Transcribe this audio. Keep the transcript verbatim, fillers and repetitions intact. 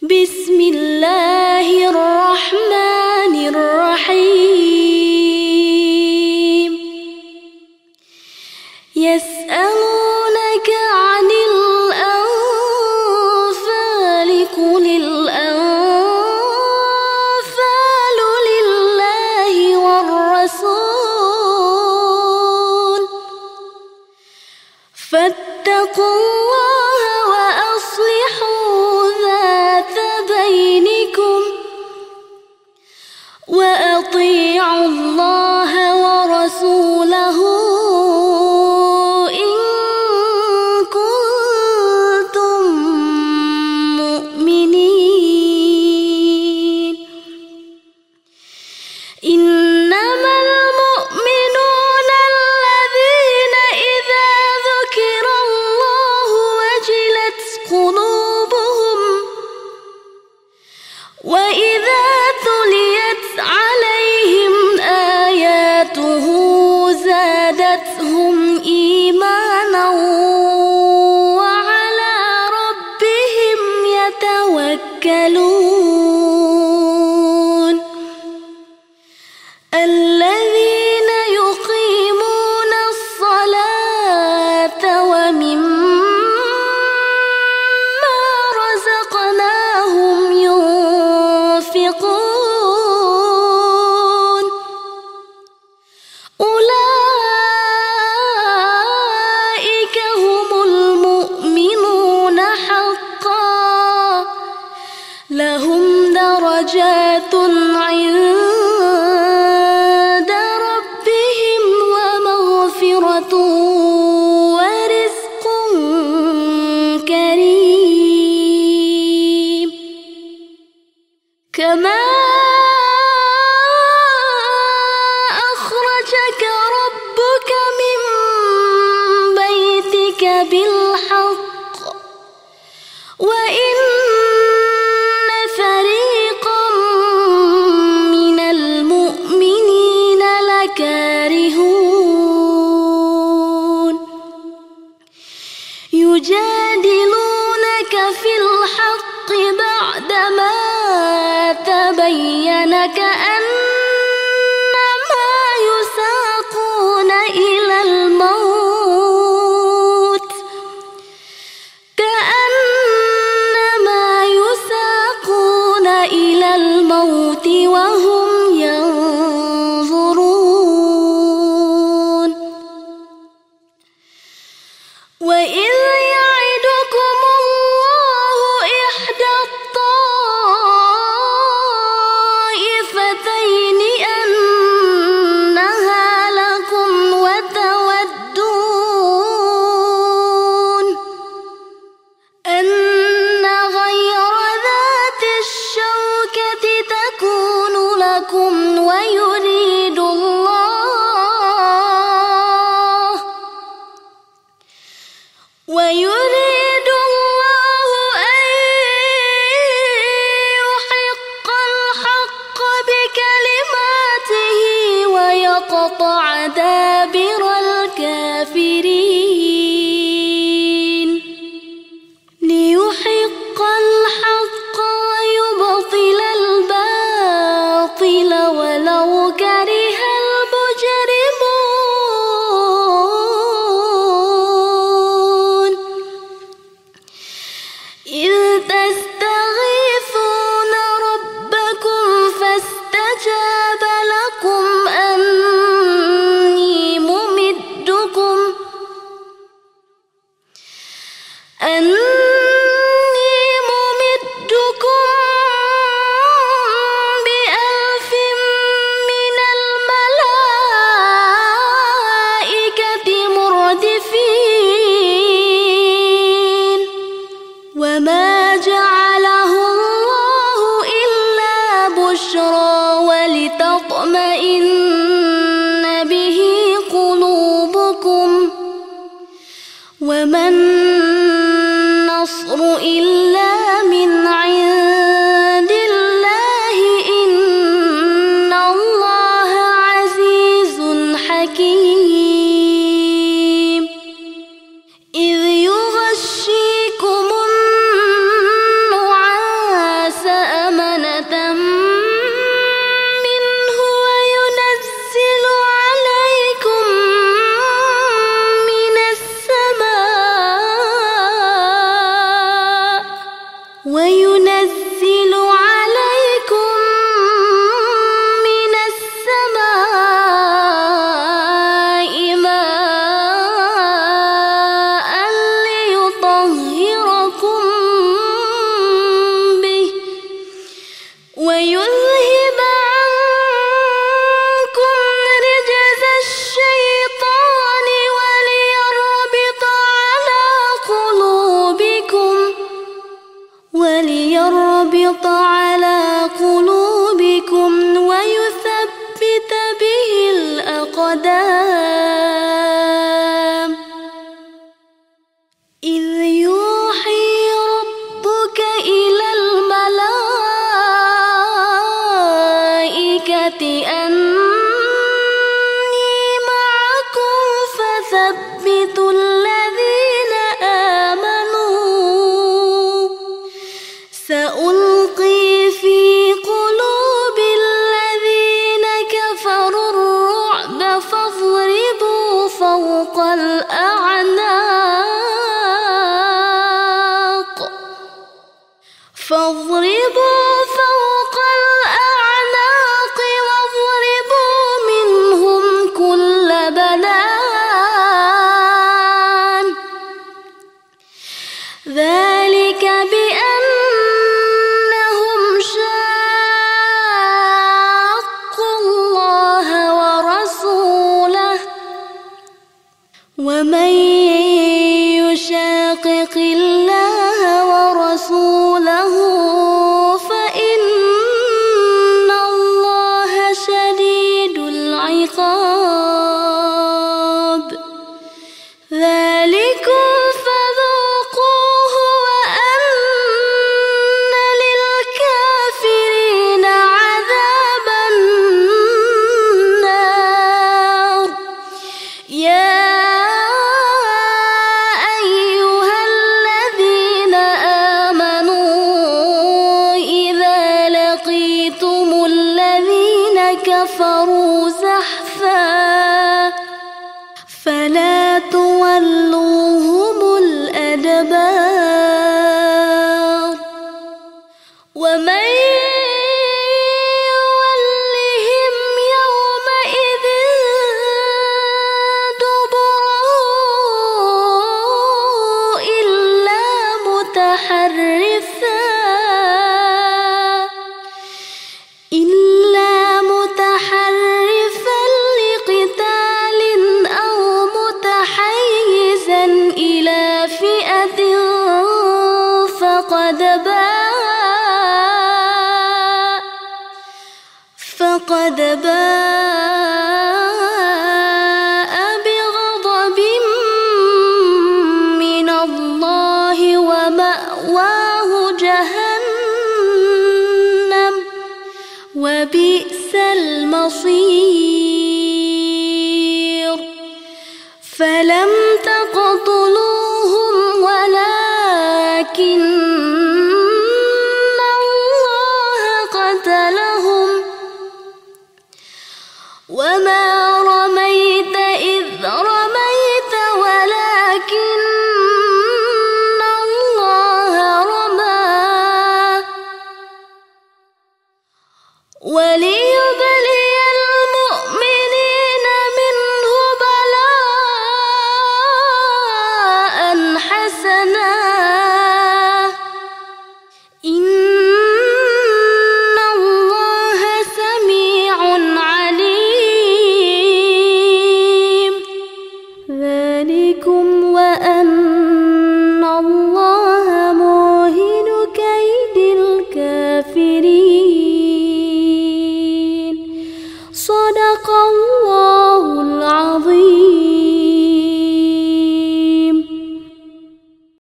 بسم الله الرحمن الرحيم يسألونك عن الأنفال قل الأنفال لله والرسول فاتقوا الله وأصلحوا ذات بينكم وأطيعوا الله ورسوله إن كنتم مؤمنين إنما المؤمنون الذين إذا ذكر الله وجلت قلوبهم وإذا تليت عليهم آياته زادتهم إيمانا وعلى ربهم يتوكلون الذين يقيمون الصلاة ومما رزقناهم ينفقون أولئك هم المؤمنون حقا لهم درجات عند ربهم ومغفرة ورزق كريم كما أخرجك ربك من بيتك بالحق وإن فريقا من المؤمنين لكارهون يجادلونك في الحق بعدما تبين كأنما يساقون إلى الموت كأنما يساقون إلى الموت وهم ينظرون وإذ يعدكم الله إحدى الطائفتين أنها لكم وتودون أن غير ذات الشوكة تكون لكم ويريد الله ويريد الله أن يحق الحق بكلماته ويقطع دابر الكافرين ليحق الحق ويبطل الباطل ولو كره المجرمون إذ تستغيثون ربكم فاستجاب لكم أني وينزل عليكم من السماء ماء ليطهركم به ويذهب عنكم رجز الشيطان وليربط على قلوبكم وليربط على قلوبكم ويثبت به الأقدام إذ يوحي ربك إلى الملائكة أني معكم فثبتوا الذين آمنوا سألقي في قلوب الذين كفروا الرعب فاضربوا فوق الأعناق فاضربوا فوق الأعناق واضربوا منهم كل بنان ذلك بأنهم شاقوا الله ورسوله ومن يشاقق الله ورسوله فإن الله شديد العقاب ذلكم فذوقوه وأن للكافرين عذاب النار يا أيها الذين آمنوا إذا لقيتم الذين كفروا زحفا فلا تولوهم الأدبار ومن يولهم يومئذ دبره إلا متحرفا إلا متحرفا لقتال أو متحيزا إلى فئة فقد باء فقد باء بغضب من الله ومأواه جهنم وبئس المصير.